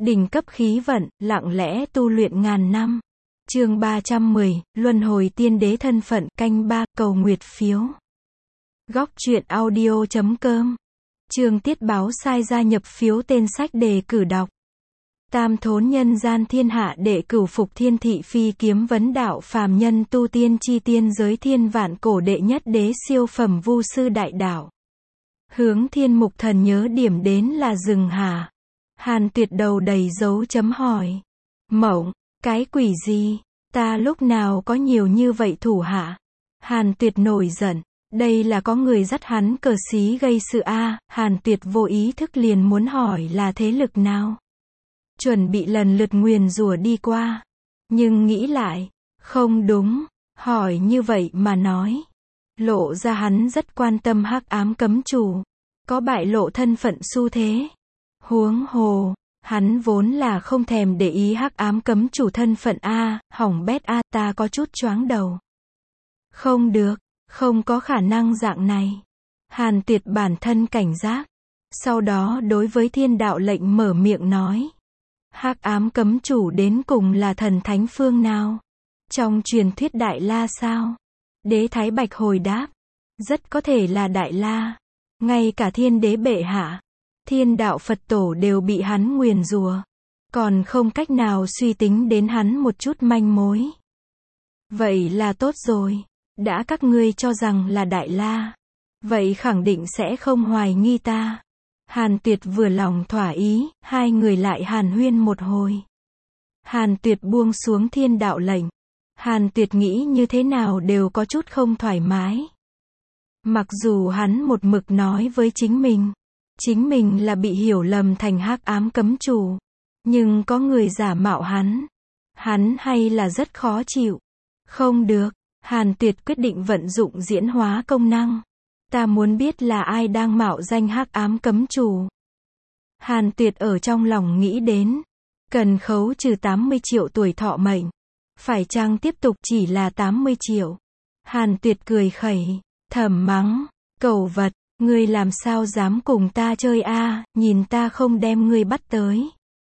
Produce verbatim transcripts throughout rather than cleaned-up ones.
Đỉnh cấp khí vận, lặng lẽ tu luyện ngàn năm. Chương ba trăm mười, Luân hồi tiên đế thân phận, canh ba, cầu nguyệt phiếu. Góc truyện audio chấm com. Chương tiết báo sai gia nhập phiếu tên sách đề cử đọc. Tam thốn nhân gian thiên hạ đệ cửu phục thiên thị phi kiếm vấn đạo phàm nhân tu tiên chi tiên giới thiên vạn cổ đệ nhất đế siêu phẩm vu sư đại đạo. Hướng thiên mục thần nhớ điểm đến là rừng hà. Hàn Tuyệt đầu đầy dấu chấm hỏi. Mộng, cái quỷ gì? Ta lúc nào có nhiều như vậy thủ hạ? Hàn Tuyệt nổi giận. Đây là có người dắt hắn cờ xí gây sự a. Hàn Tuyệt vô ý thức liền muốn hỏi là thế lực nào. Chuẩn bị lần lượt nguyền rủa đi qua. Nhưng nghĩ lại, không đúng, hỏi như vậy mà nói. Lộ ra hắn rất quan tâm hắc ám cấm chủ. Có bại lộ thân phận xu thế. Huống hồ, hắn vốn là không thèm để ý hắc ám cấm chủ thân phận a, hỏng bét a, ta có chút choáng đầu. Không được, không có khả năng dạng này. Hàn Tuyệt bản thân cảnh giác. Sau đó đối với thiên đạo lệnh mở miệng nói. Hắc ám cấm chủ đến cùng là thần thánh phương nào? Trong truyền thuyết Đại La sao? Đế Thái Bạch hồi đáp. Rất có thể là Đại La. Ngay cả thiên đế bệ hạ, thiên đạo Phật tổ đều bị hắn nguyền rủa. Còn không cách nào suy tính đến hắn một chút manh mối. Vậy là tốt rồi. Đã các ngươi cho rằng là Đại La. Vậy khẳng định sẽ không hoài nghi ta. Hàn Tuyệt vừa lòng thỏa ý, hai người lại hàn huyên một hồi. Hàn Tuyệt buông xuống thiên đạo lệnh. Hàn Tuyệt nghĩ như thế nào đều có chút không thoải mái. Mặc dù hắn một mực nói với chính mình, chính mình là bị hiểu lầm thành hắc ám cấm chủ. Nhưng có người giả mạo hắn. Hắn hay là rất khó chịu. Không được, Hàn Tuyệt quyết định vận dụng diễn hóa công năng. Ta muốn biết là ai đang mạo danh hắc ám cấm chủ. Hàn Tuyệt ở trong lòng nghĩ đến. Cần khấu trừ tám mươi triệu tuổi thọ mệnh. Phải chăng tiếp tục chỉ là tám mươi triệu? Hàn Tuyệt cười khẩy, thầm mắng, cẩu vật, ngươi làm sao dám cùng ta chơi a, nhìn ta không đem ngươi bắt tới.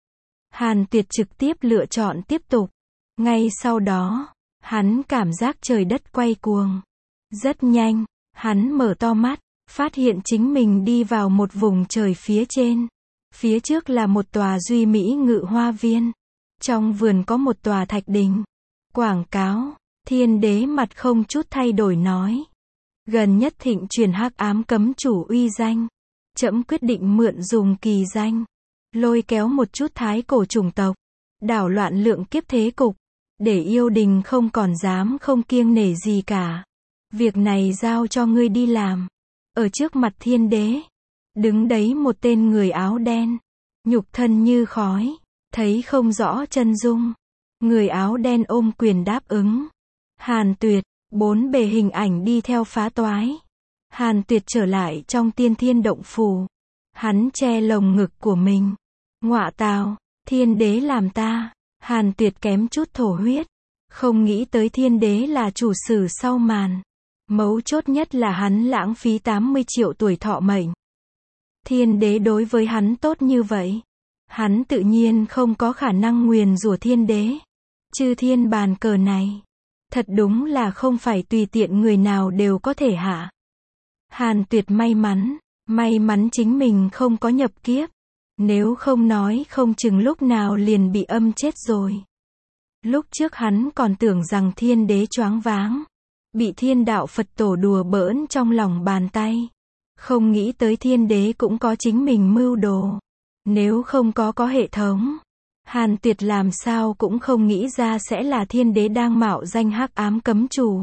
Hàn Tuyệt trực tiếp lựa chọn tiếp tục. Ngay sau đó, hắn cảm giác trời đất quay cuồng. Rất nhanh, hắn mở to mắt, phát hiện chính mình đi vào một vùng trời phía trên. Phía trước là một tòa duy mỹ ngự hoa viên. Trong vườn có một tòa thạch đình. Quảng cáo, thiên đế mặt không chút thay đổi nói. Gần nhất thịnh truyền hắc ám cấm chủ uy danh. Trẫm quyết định mượn dùng kỳ danh. Lôi kéo một chút thái cổ chủng tộc. Đảo loạn lượng kiếp thế cục. Để yêu đình không còn dám không kiêng nể gì cả. Việc này giao cho ngươi đi làm. Ở trước mặt thiên đế. Đứng đấy một tên người áo đen. Nhục thân như khói. Thấy không rõ chân dung. Người áo đen ôm quyền đáp ứng. Hàn Tuyệt, bốn bề hình ảnh đi theo phá toái. Hàn Tuyệt trở lại trong tiên thiên động phủ. Hắn che lồng ngực của mình. Ngọa tào, thiên đế làm ta. Hàn Tuyệt kém chút thổ huyết. Không nghĩ tới thiên đế là chủ sử sau màn. Mấu chốt nhất là hắn lãng phí tám mươi triệu tuổi thọ mệnh. Thiên đế đối với hắn tốt như vậy. Hắn tự nhiên không có khả năng nguyền rủa thiên đế. Chư thiên bàn cờ này. Thật đúng là không phải tùy tiện người nào đều có thể hạ. Hàn Tuyệt may mắn. May mắn chính mình không có nhập kiếp. Nếu không nói không chừng lúc nào liền bị âm chết rồi. Lúc trước hắn còn tưởng rằng thiên đế choáng váng. Bị thiên đạo Phật tổ đùa bỡn trong lòng bàn tay. Không nghĩ tới thiên đế cũng có chính mình mưu đồ. Nếu không có có hệ thống. Hàn Tuyệt làm sao cũng không nghĩ ra sẽ là thiên đế đang mạo danh hắc ám cấm chủ.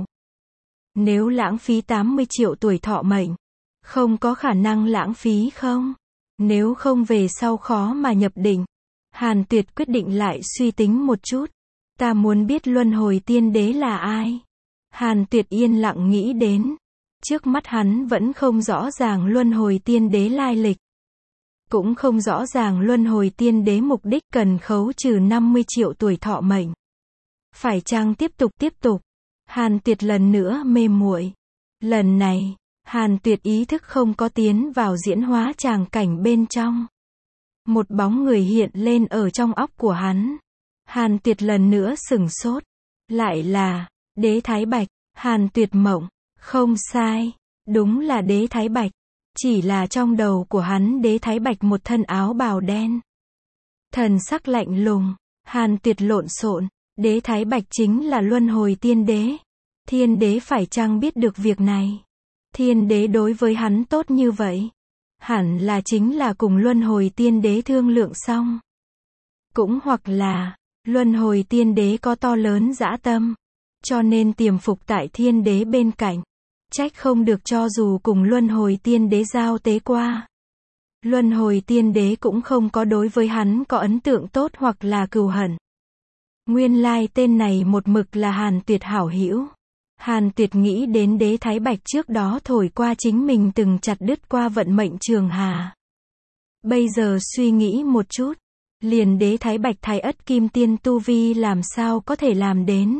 Nếu lãng phí tám mươi triệu tuổi thọ mệnh. Không có khả năng lãng phí không? Nếu không về sau khó mà nhập định. Hàn Tuyệt quyết định lại suy tính một chút. Ta muốn biết luân hồi tiên đế là ai? Hàn Tuyệt yên lặng nghĩ đến. Trước mắt hắn vẫn không rõ ràng luân hồi tiên đế lai lịch. Cũng không rõ ràng luân hồi tiên đế mục đích cần khấu trừ năm mươi triệu tuổi thọ mệnh. Phải chăng tiếp tục tiếp tục? Hàn Tuyệt lần nữa mê muội. Lần này, Hàn Tuyệt ý thức không có tiến vào diễn hóa tràng cảnh bên trong. Một bóng người hiện lên ở trong óc của hắn. Hàn Tuyệt lần nữa sửng sốt. Lại là, Đế Thái Bạch. Hàn Tuyệt mộng. Không sai. Đúng là Đế Thái Bạch. Chỉ là trong đầu của hắn Đế Thái Bạch một thân áo bào đen. Thần sắc lạnh lùng. Hàn Tuyệt lộn xộn. Đế Thái Bạch chính là luân hồi tiên đế. Thiên đế phải chăng biết được việc này? Thiên đế đối với hắn tốt như vậy. Hẳn là chính là cùng luân hồi tiên đế thương lượng xong. Cũng hoặc là, luân hồi tiên đế có to lớn dã tâm. Cho nên tiềm phục tại thiên đế bên cạnh. Trách không được cho dù cùng luân hồi tiên đế giao tế qua. Luân hồi tiên đế cũng không có đối với hắn có ấn tượng tốt hoặc là cừu hận. Nguyên lai tên này một mực là Hàn Tuyệt hảo hữu. Hàn Tuyệt nghĩ đến Đế Thái Bạch trước đó thổi qua chính mình từng chặt đứt qua vận mệnh trường hà. Bây giờ suy nghĩ một chút, liền Đế Thái Bạch thái ất kim tiên tu vi làm sao có thể làm đến.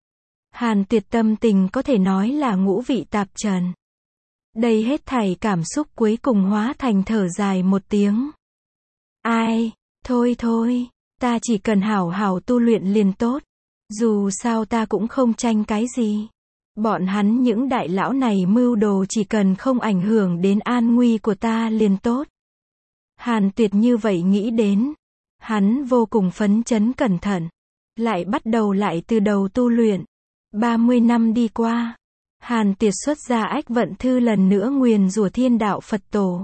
Hàn Tuyệt tâm tình có thể nói là ngũ vị tạp trần. Đây hết thảy cảm xúc cuối cùng hóa thành thở dài một tiếng. Ai, thôi thôi, ta chỉ cần hảo hảo tu luyện liền tốt. Dù sao ta cũng không tranh cái gì. Bọn hắn những đại lão này mưu đồ chỉ cần không ảnh hưởng đến an nguy của ta liền tốt. Hàn Tuyệt như vậy nghĩ đến. Hắn vô cùng phấn chấn cẩn thận. Lại bắt đầu lại từ đầu tu luyện. ba mươi năm đi qua. Hàn Tuyệt xuất ra ách vận thư lần nữa nguyền rủa thiên đạo Phật tổ.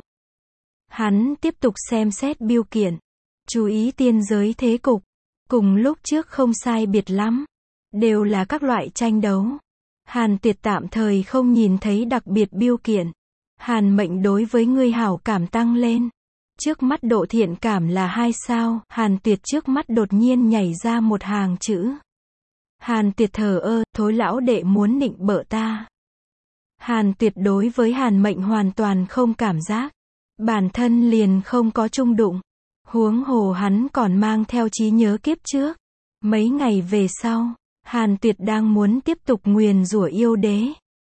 Hắn tiếp tục xem xét biêu kiện. Chú ý tiên giới thế cục. Cùng lúc trước không sai biệt lắm. Đều là các loại tranh đấu. Hàn Tuyệt tạm thời không nhìn thấy đặc biệt biêu kiện. Hàn mệnh đối với ngươi hảo cảm tăng lên. Trước mắt độ thiện cảm là hai sao. Hàn Tuyệt trước mắt đột nhiên nhảy ra một hàng chữ. Hàn Tuyệt thờ ơ, thối lão đệ muốn nịnh bợ ta. Hàn Tuyệt đối với Hàn mệnh hoàn toàn không cảm giác. Bản thân liền không có chung đụng. Huống hồ hắn còn mang theo trí nhớ kiếp trước. Mấy ngày về sau, Hàn Tuyệt đang muốn tiếp tục nguyền rủa yêu đế.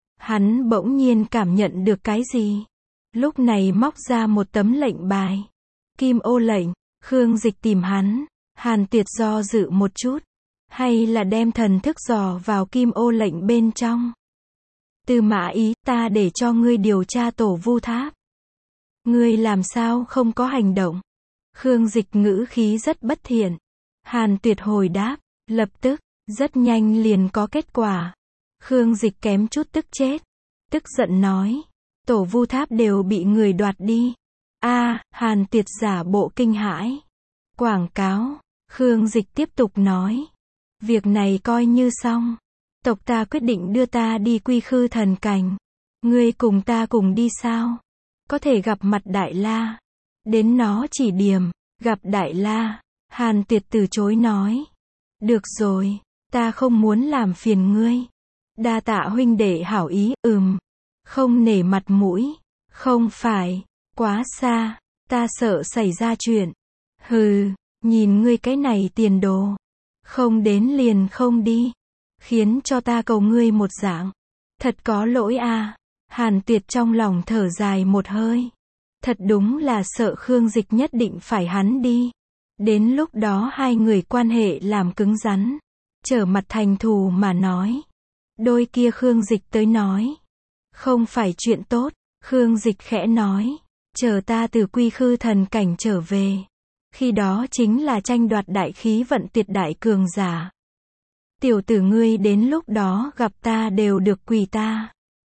Hắn bỗng nhiên cảm nhận được cái gì. Lúc này móc ra một tấm lệnh bài. Kim ô lệnh, Khương Dịch tìm hắn. Hàn Tuyệt do dự một chút. Hay là đem thần thức dò vào kim ô lệnh bên trong. Tư Mã Ý, ta để cho ngươi điều tra tổ Vu Tháp. Ngươi làm sao không có hành động? Khương Dịch ngữ khí rất bất thiện. Hàn Tuyệt hồi đáp, lập tức, rất nhanh liền có kết quả. Khương Dịch kém chút tức chết. Tức giận nói, tổ Vu Tháp đều bị người đoạt đi. A, à, Hàn Tuyệt giả bộ kinh hãi. Quảng cáo, Khương Dịch tiếp tục nói. Việc này coi như xong. Tộc ta quyết định đưa ta đi Quy Khư thần cảnh. Ngươi cùng ta cùng đi sao? Có thể gặp mặt Đại La. Đến nó chỉ điểm, gặp Đại La. Hàn Tuyệt từ chối nói. Được rồi, ta không muốn làm phiền ngươi. Đa tạ huynh đệ hảo ý, ừm. Không nể mặt mũi. Không phải, quá xa, ta sợ xảy ra chuyện. Hừ, nhìn ngươi cái này tiền đồ. Không đến liền không đi. Khiến cho ta cầu ngươi một dạng. Thật có lỗi à. Hàn Tuyệt trong lòng thở dài một hơi. Thật đúng là sợ Khương Dịch nhất định phải hắn đi. Đến lúc đó hai người quan hệ làm cứng rắn. Trở mặt thành thù mà nói. Đôi kia Khương Dịch tới nói. Không phải chuyện tốt. Khương Dịch khẽ nói. Chờ ta từ Quy Khư thần cảnh trở về. Khi đó chính là tranh đoạt đại khí vận tuyệt đại cường giả. Tiểu tử ngươi đến lúc đó gặp ta đều được quỳ ta.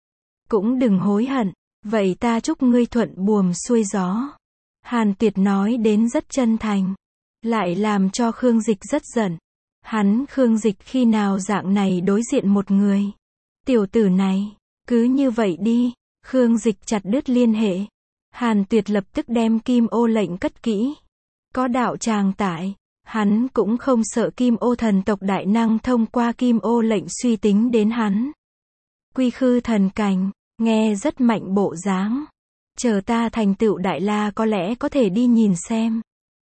Cũng đừng hối hận. Vậy ta chúc ngươi thuận buồm xuôi gió. Hàn Tuyệt nói đến rất chân thành. Lại làm cho Khương Dịch rất giận. Hắn Khương Dịch khi nào dạng này đối diện một người. Tiểu tử này, cứ như vậy đi. Khương Dịch chặt đứt liên hệ. Hàn Tuyệt lập tức đem kim ô lệnh cất kỹ. Có đạo tràng tại. Hắn cũng không sợ kim ô thần tộc đại năng thông qua kim ô lệnh suy tính đến hắn. Quy Khư thần cảnh, nghe rất mạnh bộ dáng. Chờ ta thành tựu Đại La có lẽ có thể đi nhìn xem.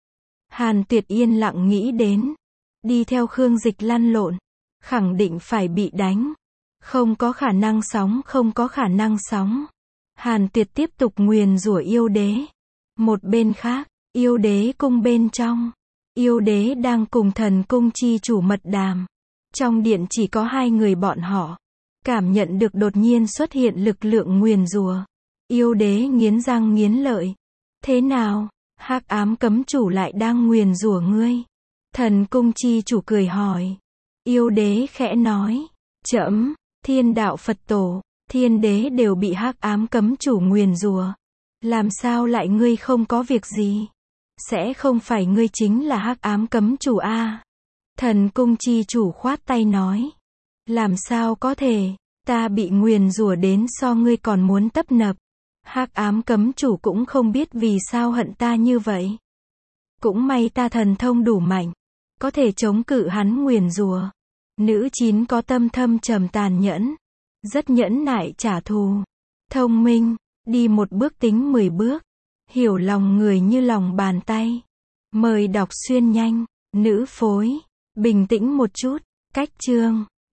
Hàn Tuyệt yên lặng nghĩ đến. Đi theo Khương Dịch lăn lộn. Khẳng định phải bị đánh. Không có khả năng sóng, không có khả năng sóng. Hàn Tuyệt tiếp tục nguyền rủa yêu đế. Một bên khác, Yêu đế cung bên trong. Yêu đế đang cùng thần cung chi chủ mật đàm. Trong điện chỉ có hai người bọn họ. Cảm nhận được đột nhiên xuất hiện lực lượng nguyền rủa. Yêu đế nghiến răng nghiến lợi. Thế nào? Hắc ám cấm chủ lại đang nguyền rủa ngươi. Thần cung chi chủ cười hỏi. Yêu đế khẽ nói. Trẫm, thiên đạo Phật tổ, thiên đế đều bị hắc ám cấm chủ nguyền rủa. Làm sao lại ngươi không có việc gì? Sẽ không phải ngươi chính là hắc ám cấm chủ a? Thần cung chi chủ khoát tay nói. Làm sao có thể, ta bị nguyền rủa đến so ngươi còn muốn tấp nập. Hắc ám cấm chủ cũng không biết vì sao hận ta như vậy. Cũng may ta thần thông đủ mạnh, có thể chống cự hắn nguyền rủa. Nữ chín có tâm thâm trầm tàn nhẫn, rất nhẫn nại trả thù. Thông minh, đi một bước tính mười bước, hiểu lòng người như lòng bàn tay. Mời đọc xuyên nhanh, nữ phối, bình tĩnh một chút, cách chương.